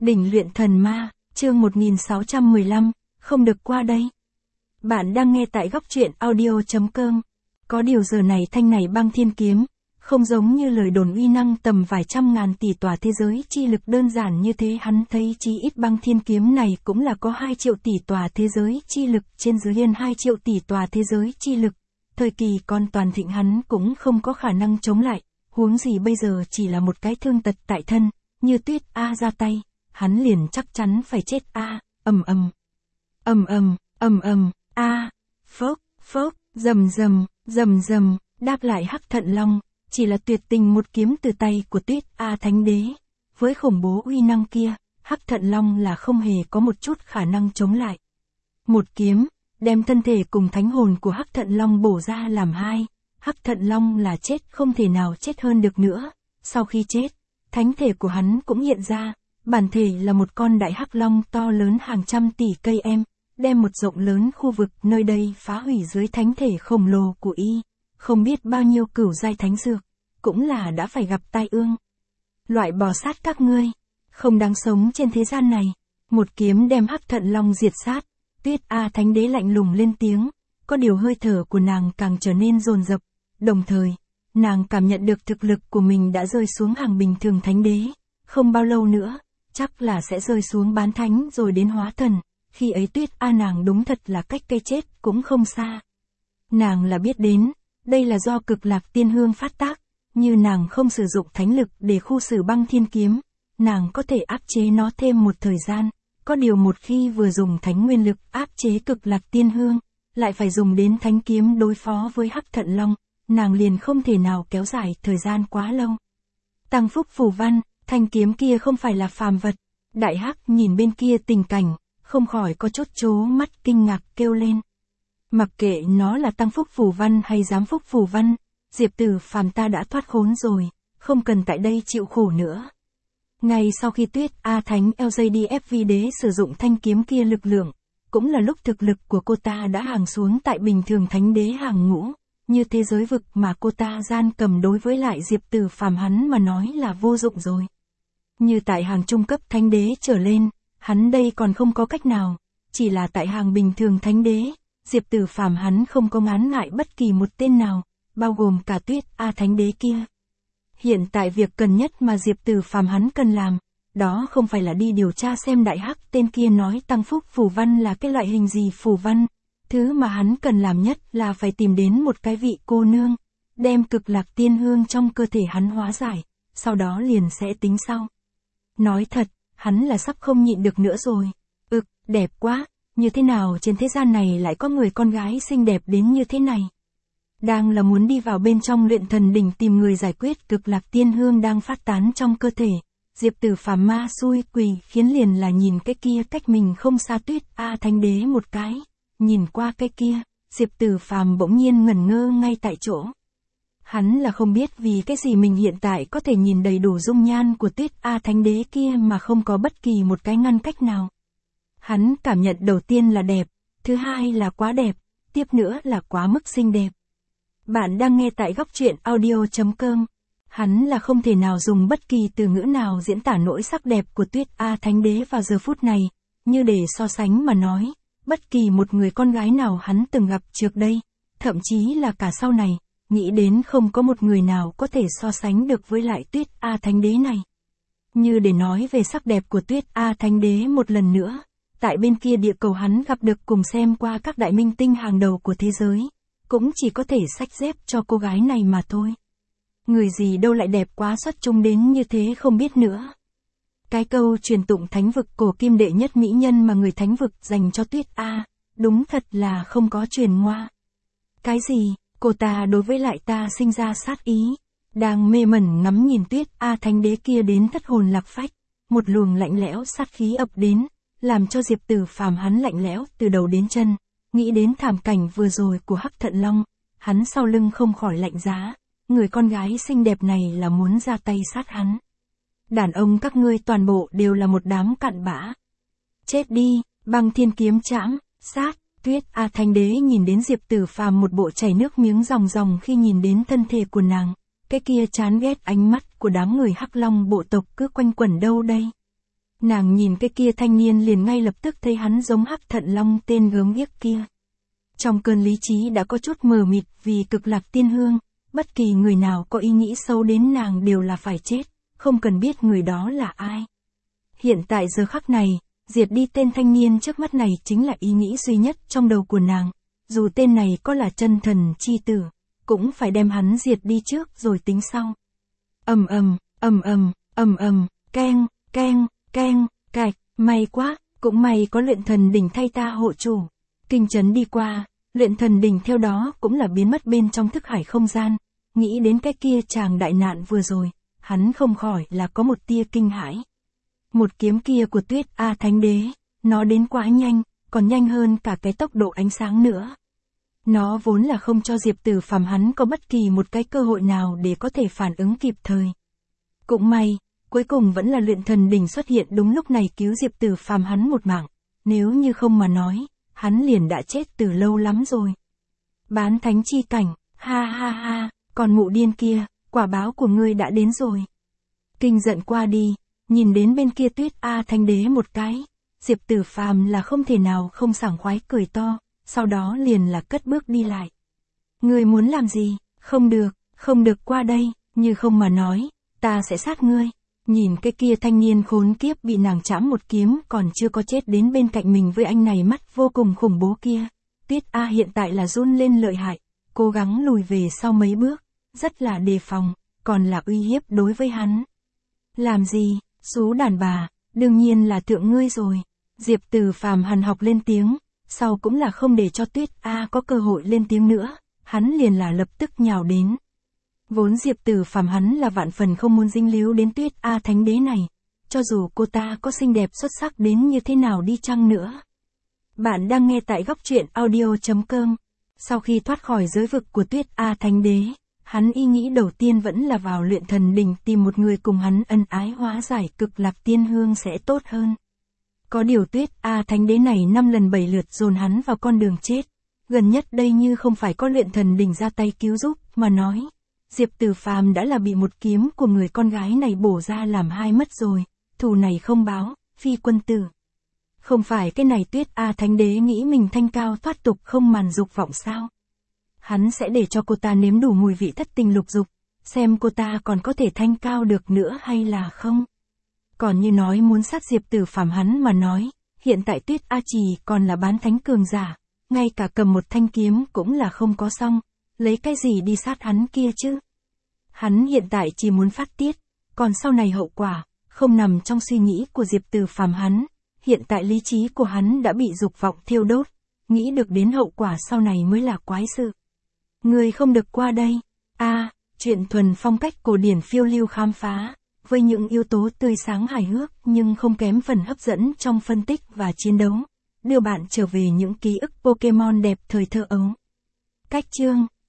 Đỉnh luyện thần ma, chương 1615, không được qua đây. Bạn đang nghe tại góc truyện audio.com. Có điều giờ này thanh này băng thiên kiếm, không giống như lời đồn uy năng tầm vài trăm ngàn tỷ tòa thế giới chi lực đơn giản như thế. Hắn thấy chí ít băng thiên kiếm này cũng là có 2 triệu tỷ tòa thế giới chi lực, trên dưới liên 2 triệu tỷ tòa thế giới chi lực. Thời kỳ còn toàn thịnh hắn cũng không có khả năng chống lại, huống gì bây giờ chỉ là một cái thương tật tại thân, như Tuyết A ra tay, hắn liền chắc chắn phải chết a. Ầm ầm, ầm ầm, ầm ầm, a, phốc, phốc, rầm rầm, rầm rầm, đáp lại Hắc Thận Long, chỉ là tuyệt tình một kiếm từ tay của Tuyết A Thánh Đế. Với khủng bố uy năng kia, Hắc Thận Long là không hề có một chút khả năng chống lại. Một kiếm, đem thân thể cùng thánh hồn của Hắc Thận Long bổ ra làm hai. Hắc Thận Long là chết không thể nào chết hơn được nữa. Sau khi chết, thánh thể của hắn cũng hiện ra. Bản thể là một con đại hắc long to lớn hàng trăm tỷ cây em, đem một rộng lớn khu vực nơi đây phá hủy dưới thánh thể khổng lồ của y. Không biết bao nhiêu cửu giai thánh dược, cũng là đã phải gặp tai ương. Loại bò sát các ngươi, không đáng sống trên thế gian này. Một kiếm đem Hắc Thận Long diệt sát. Tuyết A Thánh Đế lạnh lùng lên tiếng, có điều hơi thở của nàng càng trở nên dồn dập. Đồng thời, nàng cảm nhận được thực lực của mình đã rơi xuống hàng bình thường thánh đế. Không bao lâu nữa, chắc là sẽ rơi xuống bán thánh rồi đến hóa thần. Khi ấy Tuyết A nàng đúng thật là cách cây chết cũng không xa. Nàng là biết đến, đây là do cực lạc tiên hương phát tác. Như nàng không sử dụng thánh lực để khu xử băng thiên kiếm, nàng có thể áp chế nó thêm một thời gian. Có điều một khi vừa dùng thánh nguyên lực áp chế cực lạc tiên hương, lại phải dùng đến thánh kiếm đối phó với Hắc Thận Long, nàng liền không thể nào kéo dài thời gian quá lâu. Tăng phúc phù văn, thanh kiếm kia không phải là phàm vật. Đại Hắc nhìn bên kia tình cảnh, không khỏi có chút chố mắt kinh ngạc kêu lên. Mặc kệ nó là tăng phúc phù văn hay giám phúc phù văn, Diệp Tử Phàm ta đã thoát khốn rồi, không cần tại đây chịu khổ nữa. Ngay sau khi Tuyết A Thánh LJDFV đế sử dụng thanh kiếm kia lực lượng, cũng là lúc thực lực của cô ta đã hàng xuống tại bình thường thánh đế hàng ngũ, như thế giới vực mà cô ta gian cầm đối với lại Diệp Tử Phàm hắn mà nói là vô dụng rồi. Như tại hàng trung cấp thánh đế trở lên, hắn đây còn không có cách nào, chỉ là tại hàng bình thường thánh đế, Diệp Tử Phàm hắn không có ngán ngại bất kỳ một tên nào, bao gồm cả Tuyết A Thánh Đế kia. Hiện tại việc cần nhất mà Diệp Tử Phàm hắn cần làm, đó không phải là đi điều tra xem Đại Hắc tên kia nói tăng phúc phù văn là cái loại hình gì phù văn. Thứ mà hắn cần làm nhất là phải tìm đến một cái vị cô nương, đem cực lạc tiên hương trong cơ thể hắn hóa giải, sau đó liền sẽ tính sau. Nói thật, hắn là sắp không nhịn được nữa rồi. Đẹp quá, như thế nào trên thế gian này lại có người con gái xinh đẹp đến như thế này. Đang là muốn đi vào bên trong luyện thần đỉnh tìm người giải quyết cực lạc tiên hương đang phát tán trong cơ thể. Diệp Tử Phàm ma xui quỷ khiến liền là nhìn cái kia cách mình không xa Tuyết A Thánh Đế một cái. Nhìn qua cái kia, Diệp Tử Phàm bỗng nhiên ngẩn ngơ ngay tại chỗ. Hắn là không biết vì cái gì mình hiện tại có thể nhìn đầy đủ dung nhan của Tuyết A Thánh Đế kia mà không có bất kỳ một cái ngăn cách nào. Hắn cảm nhận đầu tiên là đẹp, thứ hai là quá đẹp, tiếp nữa là quá mức xinh đẹp. Bạn đang nghe tại góc truyện audio.com. Hắn là không thể nào dùng bất kỳ từ ngữ nào diễn tả nỗi sắc đẹp của Tuyết A Thánh Đế vào giờ phút này, như để so sánh mà nói, bất kỳ một người con gái nào hắn từng gặp trước đây, thậm chí là cả sau này, nghĩ đến không có một người nào có thể so sánh được với lại Tuyết A Thánh Đế này. Như để nói về sắc đẹp của Tuyết A Thánh Đế một lần nữa, tại bên kia địa cầu hắn gặp được cùng xem qua các đại minh tinh hàng đầu của thế giới, cũng chỉ có thể xách dép cho cô gái này mà thôi. Người gì đâu lại đẹp quá xuất chúng đến như thế không biết nữa. Cái câu truyền tụng thánh vực cổ kim đệ nhất mỹ nhân mà người thánh vực dành cho Tuyết A, đúng thật là không có truyền ngoa. Cái gì, cô ta đối với lại ta sinh ra sát ý, đang mê mẩn ngắm nhìn Tuyết A Thánh Đế kia đến thất hồn lạc phách, một luồng lạnh lẽo sát khí ập đến, làm cho Diệp Tử Phàm hắn lạnh lẽo từ đầu đến chân. Nghĩ đến thảm cảnh vừa rồi của Hắc Thận Long, hắn sau lưng không khỏi lạnh giá, người con gái xinh đẹp này là muốn ra tay sát hắn. Đàn ông các ngươi toàn bộ đều là một đám cặn bã. Chết đi, băng thiên kiếm chãm, sát. Tuyết A Thánh Đế nhìn đến Diệp Tử Phàm một bộ chảy nước miếng ròng ròng khi nhìn đến thân thể của nàng, cái kia chán ghét ánh mắt của đám người Hắc Long bộ tộc cứ quanh quẩn đâu đây. Nàng nhìn cái kia thanh niên liền ngay lập tức thấy hắn giống Hắc Thận Long tên gớm ghiếc kia. Trong cơn lý trí đã có chút mờ mịt vì cực lạc tiên hương, bất kỳ người nào có ý nghĩ xấu đến nàng đều là phải chết, không cần biết người đó là ai. Hiện tại giờ khắc này, diệt đi tên thanh niên trước mắt này chính là ý nghĩ duy nhất trong đầu của nàng, dù tên này có là chân thần chi tử, cũng phải đem hắn diệt đi trước rồi tính sau. Ầm ầm, ầm ầm, ầm ầm, keng, keng, keng, cạch, may quá, cũng may có luyện thần đỉnh thay ta hộ chủ. Kinh chấn đi qua, luyện thần đỉnh theo đó cũng là biến mất bên trong thức hải không gian, nghĩ đến cái kia chàng đại nạn vừa rồi, hắn không khỏi là có một tia kinh hãi. Một kiếm kia của Tuyết A Thánh Đế, nó đến quá nhanh, còn nhanh hơn cả cái tốc độ ánh sáng nữa. Nó vốn là không cho Diệp Tử Phàm hắn có bất kỳ một cái cơ hội nào để có thể phản ứng kịp thời. Cũng may, cuối cùng vẫn là luyện thần đỉnh xuất hiện đúng lúc này cứu Diệp Tử Phàm hắn một mạng, nếu như không mà nói, hắn liền đã chết từ lâu lắm rồi. Bán thánh chi cảnh, ha ha ha, còn mụ điên kia, quả báo của ngươi đã đến rồi. Kinh giận qua đi, nhìn đến bên kia Tuyết A Thánh Đế một cái, Diệp Tử Phàm là không thể nào không sảng khoái cười to, sau đó liền là cất bước đi lại. Ngươi muốn làm gì? Không được qua đây, như không mà nói, ta sẽ sát ngươi. Nhìn cái kia thanh niên khốn kiếp bị nàng chạm một kiếm còn chưa có chết đến bên cạnh mình với anh này mắt vô cùng khủng bố kia. Tuyết A hiện tại là run lên lợi hại, cố gắng lùi về sau mấy bước, rất là đề phòng, còn là uy hiếp đối với hắn. Làm gì, xú đàn bà, đương nhiên là thượng ngươi rồi. Diệp Tử Phàm hằn học lên tiếng, sau cũng là không để cho Tuyết A có cơ hội lên tiếng nữa, hắn liền là lập tức nhào đến. Vốn Diệp Tử Phàm hắn là vạn phần không muốn dính líu đến Tuyết A Thánh Đế này, cho dù cô ta có xinh đẹp xuất sắc đến như thế nào đi chăng nữa. Bạn đang nghe tại góc truyện audio.com. Sau khi thoát khỏi giới vực của Tuyết A Thánh Đế, hắn ý nghĩ đầu tiên vẫn là vào luyện thần đỉnh tìm một người cùng hắn ân ái hóa giải cực lạc tiên hương sẽ tốt hơn. Có điều Tuyết A Thánh Đế này 5 lần 7 lượt dồn hắn vào con đường chết, gần nhất đây như không phải có luyện thần đỉnh ra tay cứu giúp mà nói. Diệp Tử Phàm đã là bị một kiếm của người con gái này bổ ra làm hai mất rồi, thù này không báo, phi quân tử. Không phải cái này Tuyết A Thánh Đế nghĩ mình thanh cao thoát tục không màn dục vọng sao? Hắn sẽ để cho cô ta nếm đủ mùi vị thất tình lục dục, xem cô ta còn có thể thanh cao được nữa hay là không? Còn như nói muốn sát Diệp Tử Phàm hắn mà nói, hiện tại Tuyết A chỉ còn là bán thánh cường giả, ngay cả cầm một thanh kiếm cũng là không có xong, lấy cái gì đi sát hắn kia chứ? Hắn hiện tại chỉ muốn phát tiết, còn sau này hậu quả, không nằm trong suy nghĩ của Diệp Tử Phàm hắn, hiện tại lý trí của hắn đã bị dục vọng thiêu đốt, nghĩ được đến hậu quả sau này mới là quái sự. Người không được qua đây. Chuyện thuần phong cách cổ điển phiêu lưu khám phá, với những yếu tố tươi sáng hài hước nhưng không kém phần hấp dẫn trong phân tích và chiến đấu, đưa bạn trở về những ký ức Pokemon đẹp thời thơ ấu. Cách chương